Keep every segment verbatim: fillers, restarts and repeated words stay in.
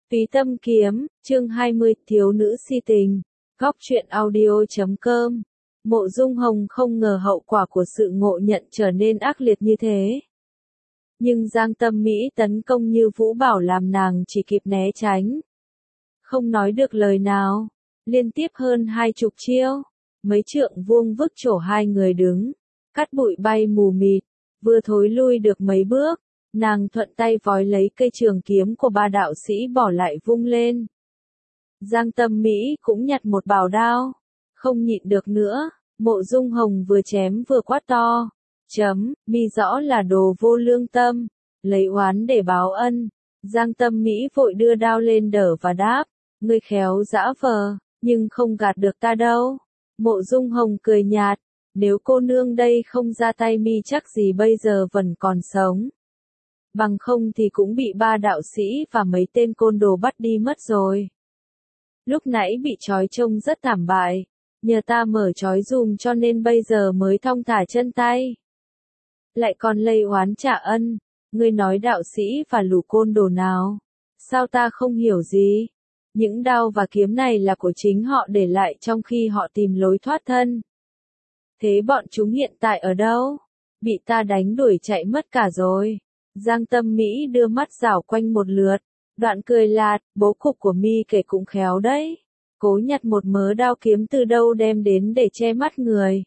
Túy Tâm Kiếm, chương hai mươi, thiếu nữ si tình. Góc truyện audio chấm com. Mộ Dung Hồng không ngờ hậu quả của sự ngộ nhận trở nên ác liệt như thế. Nhưng Giang Tâm Mỹ tấn công như vũ bảo làm nàng chỉ kịp né tránh. Không nói được lời nào, liên tiếp hơn hai chục chiêu, mấy trượng vuông vức chỗ hai người đứng, cát bụi bay mù mịt, vừa thối lui được mấy bước. Nàng thuận tay vói lấy cây trường kiếm của ba đạo sĩ bỏ lại vung lên. Giang Tâm Mỹ cũng nhặt một bảo đao. Không nhịn được nữa, Mộ Dung Hồng vừa chém vừa quát to. Chấm, mi rõ là đồ vô lương tâm, lấy oán để báo ân. Giang Tâm Mỹ vội đưa đao lên đỡ và đáp. Ngươi khéo dã vờ, nhưng không gạt được ta đâu. Mộ Dung Hồng cười nhạt. Nếu cô nương đây không ra tay mi chắc gì bây giờ vẫn còn sống. Bằng không thì cũng bị ba đạo sĩ và mấy tên côn đồ bắt đi mất rồi. Lúc nãy bị trói trông rất thảm bại, nhờ ta mở trói dùm cho nên bây giờ mới thong thả chân tay. Lại còn lây oán trả ân, ngươi nói đạo sĩ và lũ côn đồ nào? Sao ta không hiểu gì? Những đao và kiếm này là của chính họ để lại trong khi họ tìm lối thoát thân. Thế bọn chúng hiện tại ở đâu? Bị ta đánh đuổi chạy mất cả rồi. Giang Tâm Mỹ đưa mắt dảo quanh một lượt, đoạn cười lạt, bố cục của mi kể cũng khéo đấy. Cố nhặt một mớ đao kiếm từ đâu đem đến để che mắt người.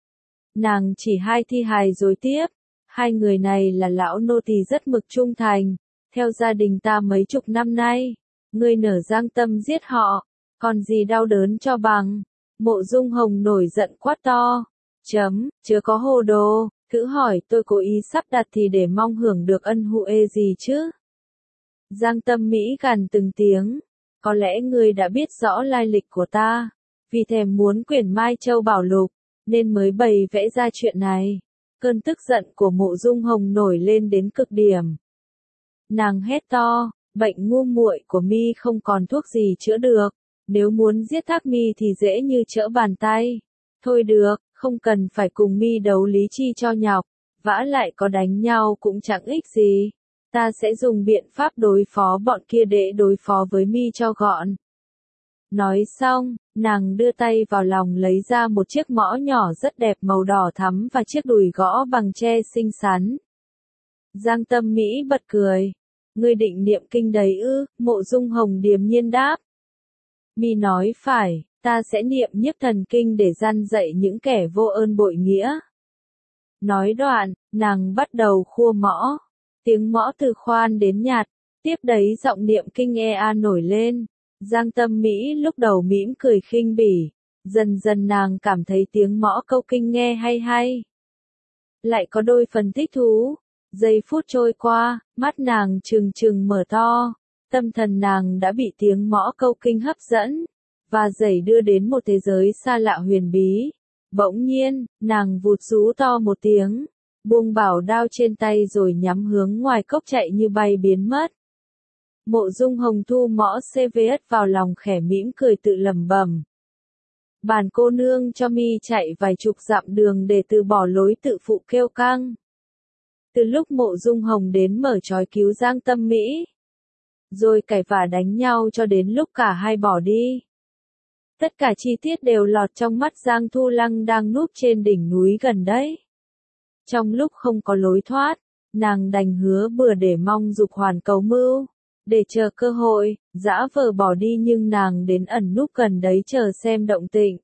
Nàng chỉ hai thi hài rồi tiếp, hai người này là lão nô tỳ rất mực trung thành, theo gia đình ta mấy chục năm nay, ngươi nở Giang tâm giết họ, còn gì đau đớn cho bằng. Mộ Dung Hồng nổi giận quát to, chấm, chớ có hồ đồ. Thử hỏi tôi cố ý sắp đặt thì để mong hưởng được ân huệ gì chứ? Giang Tâm Mỹ gằn từng tiếng. Có lẽ ngươi đã biết rõ lai lịch của ta. Vì thèm muốn quyển Mai Châu Bảo Lục, nên mới bày vẽ ra chuyện này. Cơn tức giận của Mộ Dung Hồng nổi lên đến cực điểm. Nàng hét to, bệnh ngu muội của mi không còn thuốc gì chữa được. Nếu muốn giết Thác Mi thì dễ như trở bàn tay. Thôi được. Không cần phải cùng mi đấu lý chi cho nhọc, vả lại có đánh nhau cũng chẳng ích gì. Ta sẽ dùng biện pháp đối phó bọn kia để đối phó với mi cho gọn. Nói xong, nàng đưa tay vào lòng lấy ra một chiếc mõ nhỏ rất đẹp màu đỏ thắm và chiếc đùi gõ bằng tre xinh xắn. Giang Tâm Mỹ bật cười. Ngươi định niệm kinh đấy ư? Mộ Dung Hồng điềm nhiên đáp. Mi nói phải. Ta sẽ niệm nhiếp thần kinh để gian dạy những kẻ vô ơn bội nghĩa. Nói đoạn, nàng bắt đầu khua mõ. Tiếng mõ từ khoan đến nhạt, tiếp đấy giọng niệm kinh e a nổi lên. Giang Tâm Mỹ lúc đầu mỉm cười khinh bỉ, dần dần nàng cảm thấy tiếng mõ câu kinh nghe hay hay. Lại có đôi phần thích thú. Giây phút trôi qua, mắt nàng trừng trừng mở to, tâm thần nàng đã bị tiếng mõ câu kinh hấp dẫn. Và dẩy đưa đến một thế giới xa lạ huyền bí. Bỗng nhiên, nàng vụt rú to một tiếng, buông bảo đao trên tay rồi nhắm hướng ngoài cốc chạy như bay biến mất. Mộ Dung Hồng thu mõ xê vê ét vào lòng khẽ mỉm cười tự lẩm bẩm. Bản cô nương cho mi chạy vài chục dặm đường để từ bỏ lối tự phụ kêu căng. Từ lúc Mộ Dung Hồng đến mở trói cứu Giang Tâm Mỹ, rồi cãi vã đánh nhau cho đến lúc cả hai bỏ đi. Tất cả chi tiết đều lọt trong mắt Giang Thu Lăng đang núp trên đỉnh núi gần đấy. Trong lúc không có lối thoát, nàng đành hứa bừa để mong Dục Hoàn cầu mưu, để chờ cơ hội, dã vờ bỏ đi nhưng nàng đến ẩn núp gần đấy chờ xem động tĩnh.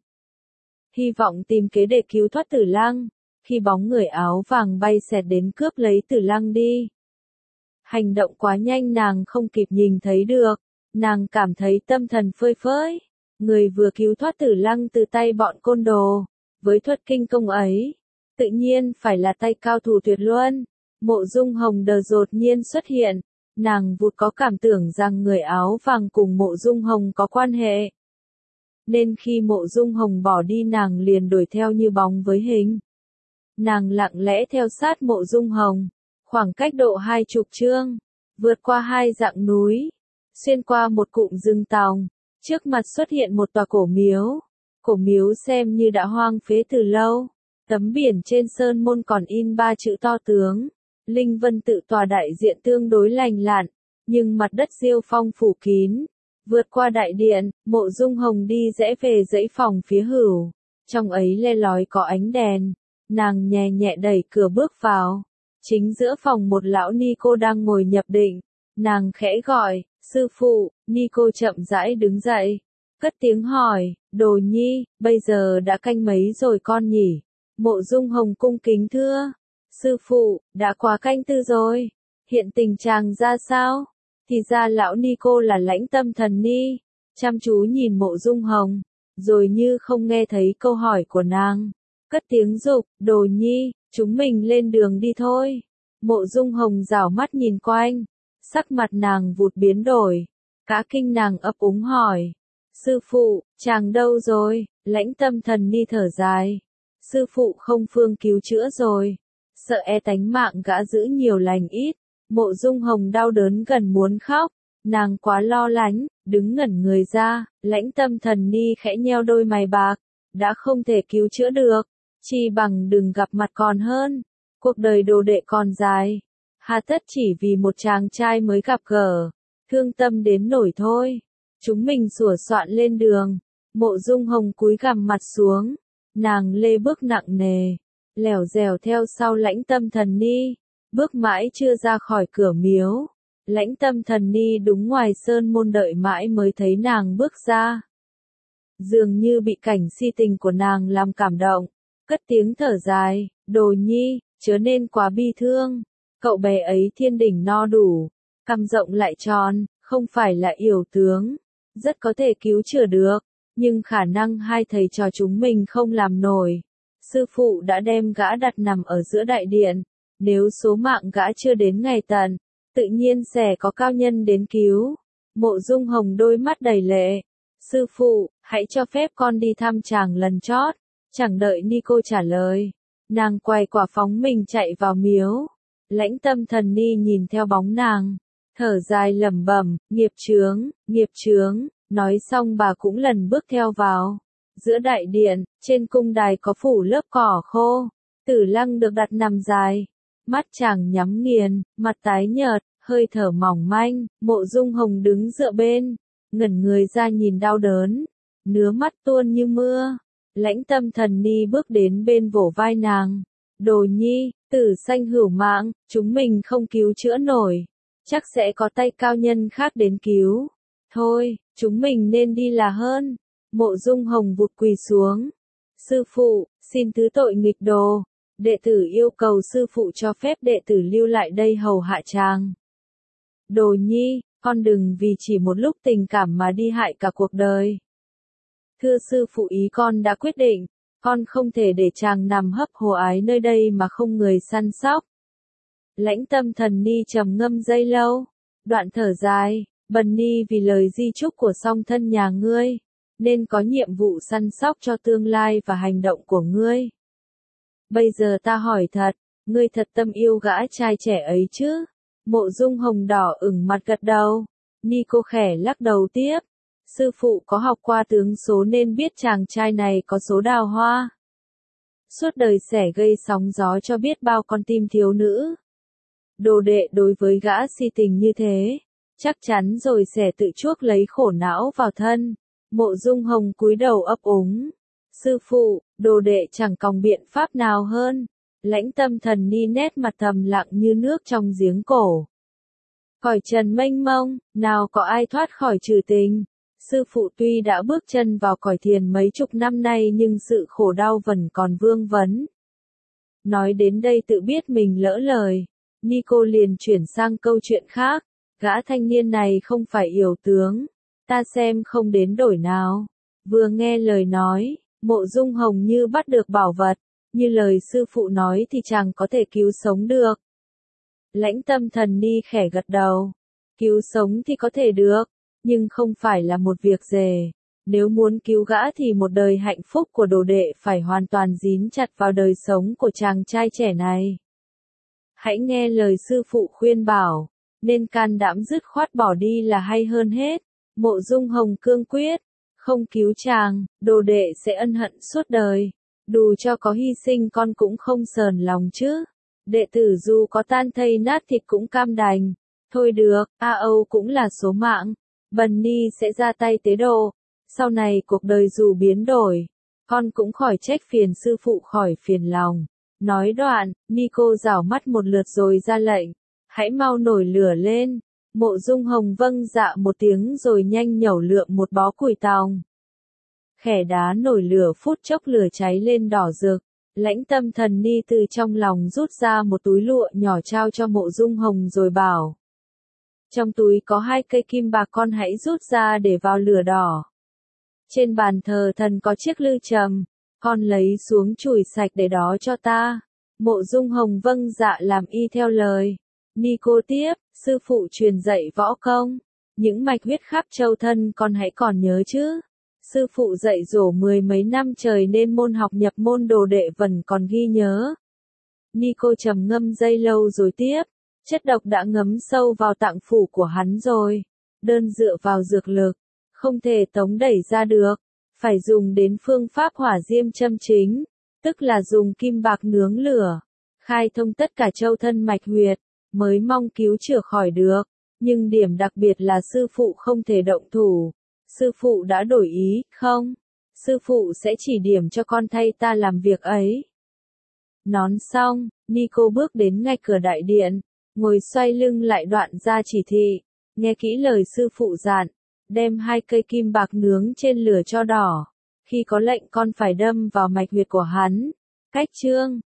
Hy vọng tìm kế để cứu thoát Tử Lăng, khi bóng người áo vàng bay xẹt đến cướp lấy Tử Lăng đi. Hành động quá nhanh nàng không kịp nhìn thấy được, nàng cảm thấy tâm thần phơi phới. Người vừa cứu thoát Tử Lăng từ tay bọn côn đồ, với thuật kinh công ấy, tự nhiên phải là tay cao thủ tuyệt luân. Mộ Dung Hồng đờ đột nhiên xuất hiện, nàng vụt có cảm tưởng rằng người áo vàng cùng Mộ Dung Hồng có quan hệ. Nên khi Mộ Dung Hồng bỏ đi nàng liền đuổi theo như bóng với hình. Nàng lặng lẽ theo sát Mộ Dung Hồng, khoảng cách độ hai chục chương, vượt qua hai dặng núi, xuyên qua một cụm rừng tòng. Trước mặt xuất hiện một tòa cổ miếu. Cổ miếu xem như đã hoang phế từ lâu. Tấm biển trên sơn môn còn in ba chữ to tướng. Linh vân tự tòa đại diện tương đối lành lặn. nhưng mặt đất diêu phong phủ kín. Vượt qua đại điện, Mộ Dung Hồng đi rẽ về dãy phòng phía hửu. Trong ấy le lói có ánh đèn. Nàng nhẹ nhẹ đẩy cửa bước vào. Chính giữa phòng một lão ni cô đang ngồi nhập định. Nàng khẽ gọi, sư phụ, ni cô chậm rãi đứng dậy. Cất tiếng hỏi, Đồ Nhi, bây giờ đã canh mấy rồi con nhỉ? Mộ Dung Hồng cung kính thưa. Sư phụ, đã quá canh tư rồi. Hiện tình chàng ra sao? Thì ra lão ni cô là Lãnh Tâm Thần Ni. Chăm chú nhìn Mộ Dung Hồng, rồi như không nghe thấy câu hỏi của nàng. Cất tiếng dục, Đồ Nhi, chúng mình lên đường đi thôi. Mộ Dung Hồng rảo mắt nhìn quanh. Sắc mặt nàng vụt biến đổi. Cả kinh nàng ấp úng hỏi. Sư phụ, chàng đâu rồi? Lãnh Tâm Thần Ni thở dài. Sư phụ không phương cứu chữa rồi. Sợ e tánh mạng gã giữ nhiều lành ít. Mộ Dung Hồng đau đớn gần muốn khóc. Nàng quá lo lắng, đứng ngẩn người ra. Lãnh Tâm Thần Ni khẽ nheo đôi mày bạc. Đã không thể cứu chữa được. Chi bằng đừng gặp mặt còn hơn. Cuộc đời đồ đệ còn dài. Hà tất chỉ vì một chàng trai mới gặp gỡ. Thương tâm đến nổi thôi. Chúng mình sủa soạn lên đường. Mộ Dung Hồng cúi gằm mặt xuống. Nàng lê bước nặng nề. Lẻo dẻo theo sau Lãnh Tâm Thần Ni. Bước mãi chưa ra khỏi cửa miếu. Lãnh Tâm Thần Ni đúng ngoài sơn môn đợi mãi mới thấy nàng bước ra. Dường như bị cảnh si tình của nàng làm cảm động. Cất tiếng thở dài, Đồ Nhi, chớ nên quá bi thương. Cậu bé ấy thiên đỉnh no đủ. Cằm rộng lại tròn, không phải là yểu tướng. Rất có thể cứu chữa được. Nhưng khả năng hai thầy trò chúng mình không làm nổi. Sư phụ đã đem gã đặt nằm ở giữa đại điện. Nếu số mạng gã chưa đến ngày tận, tự nhiên sẽ có cao nhân đến cứu. Mộ Dung Hồng đôi mắt đầy lệ. Sư phụ, hãy cho phép con đi thăm chàng lần chót. Chẳng đợi ni cô trả lời. Nàng quay quả phóng mình chạy vào miếu. Lãnh Tâm Thần Ni nhìn theo bóng nàng. Thở dài lẩm bẩm, nghiệp chướng, nghiệp chướng. Nói xong bà cũng lần bước theo vào. Giữa đại điện, trên cung đài có phủ lớp cỏ khô. Tử Lăng được đặt nằm dài. Mắt chàng nhắm nghiền, mặt tái nhợt, hơi thở mỏng manh. Mộ Dung Hồng đứng dựa bên, ngẩn người ra nhìn đau đớn. Nứa mắt tuôn như mưa. Lãnh Tâm Thần Ni bước đến bên vỗ vai nàng. Đồ Nhi, tử sanh hữu mạng, chúng mình không cứu chữa nổi. Chắc sẽ có tay cao nhân khác đến cứu. Thôi, chúng mình nên đi là hơn. Mộ Dung Hồng vụt quỳ xuống. Sư phụ, xin thứ tội nghịch đồ. Đệ tử yêu cầu sư phụ cho phép đệ tử lưu lại đây hầu hạ chàng. Đồ Nhi, con đừng vì chỉ một lúc tình cảm mà đi hại cả cuộc đời. Thưa sư phụ, ý con đã quyết định. Con không thể để chàng nằm hấp hồ ái nơi đây mà không người săn sóc. Lãnh Tâm Thần Ni trầm ngâm giây lâu. Đoạn thở dài. Bần ni vì lời di chúc của song thân nhà ngươi, nên có nhiệm vụ săn sóc cho tương lai và hành động của ngươi. Bây giờ ta hỏi thật, ngươi thật tâm yêu gã trai trẻ ấy chứ? Mộ Dung Hồng đỏ ửng mặt gật đầu. Ni cô khẽ lắc đầu tiếp. Sư phụ có học qua tướng số nên biết chàng trai này có số đào hoa. Suốt đời sẽ gây sóng gió cho biết bao con tim thiếu nữ. Đồ đệ đối với gã si tình như thế, chắc chắn rồi sẽ tự chuốc lấy khổ não vào thân. Mộ Dung Hồng cúi đầu ấp úng. Sư phụ, đồ đệ chẳng còn biện pháp nào hơn. Lãnh Tâm Thần Ni nét mặt thầm lặng như nước trong giếng cổ. Cõi trần mênh mông, nào có ai thoát khỏi trừ tình. Sư phụ tuy đã bước chân vào cõi thiền mấy chục năm nay nhưng sự khổ đau vẫn còn vương vấn. Nói đến đây tự biết mình lỡ lời. Ni cô liền chuyển sang câu chuyện khác. Gã thanh niên này không phải yểu tướng. Ta xem không đến đổi nào. Vừa nghe lời nói, Mộ Dung Hồng như bắt được bảo vật. Như lời sư phụ nói thì chàng có thể cứu sống được. Lãnh Tâm Thần Ni khẽ gật đầu. Cứu sống thì có thể được, nhưng không phải là một việc dễ. Nếu muốn cứu gã thì một đời hạnh phúc của đồ đệ phải hoàn toàn dính chặt vào đời sống của chàng trai trẻ này. Hãy nghe lời sư phụ khuyên bảo, nên can đảm dứt khoát bỏ đi là hay hơn hết. Mộ Dung Hồng cương quyết, không cứu chàng, đồ đệ sẽ ân hận suốt đời. Dù cho có hy sinh con cũng không sờn lòng chứ. Đệ tử dù có tan thây nát thịt cũng cam đành. Thôi được, a âu cũng là số mạng. Bunny sẽ ra tay tế độ. Sau này cuộc đời dù biến đổi, con cũng khỏi trách phiền sư phụ khỏi phiền lòng. Nói đoạn, Nico rảo mắt một lượt rồi ra lệnh. Hãy mau nổi lửa lên. Mộ Dung Hồng vâng dạ một tiếng rồi nhanh nhẩu lượm một bó củi tòng. Khẻ đá nổi lửa phút chốc lửa cháy lên đỏ rực. Lãnh Tâm Thần Ni từ trong lòng rút ra một túi lụa nhỏ trao cho Mộ Dung Hồng rồi bảo. Trong túi có hai cây kim bạc, con hãy rút ra để vào lửa đỏ. Trên bàn thờ thần có chiếc lư trầm, con lấy xuống chùi sạch để đó cho ta. Mộ Dung Hồng vâng dạ làm y theo lời. Nico tiếp, sư phụ truyền dạy võ công. Những mạch huyết khắp châu thân con hãy còn nhớ chứ. Sư phụ dạy dỗ mười mấy năm trời nên môn học nhập môn đồ đệ vẫn còn ghi nhớ. Nico trầm ngâm giây lâu rồi tiếp. Chất độc đã ngấm sâu vào tạng phủ của hắn rồi. Đơn dựa vào dược lực, không thể tống đẩy ra được. Phải dùng đến phương pháp hỏa diêm châm chính, tức là dùng kim bạc nướng lửa, khai thông tất cả châu thân mạch huyệt, mới mong cứu chữa khỏi được. Nhưng điểm đặc biệt là sư phụ không thể động thủ. Sư phụ đã đổi ý, không? Sư phụ sẽ chỉ điểm cho con thay ta làm việc ấy. Nón xong, Nico bước đến ngay cửa đại điện, ngồi xoay lưng lại đoạn ra chỉ thị. Nghe kỹ lời sư phụ dặn, đem hai cây kim bạc nướng trên lửa cho đỏ. Khi có lệnh con phải đâm vào mạch huyệt của hắn. Cách chương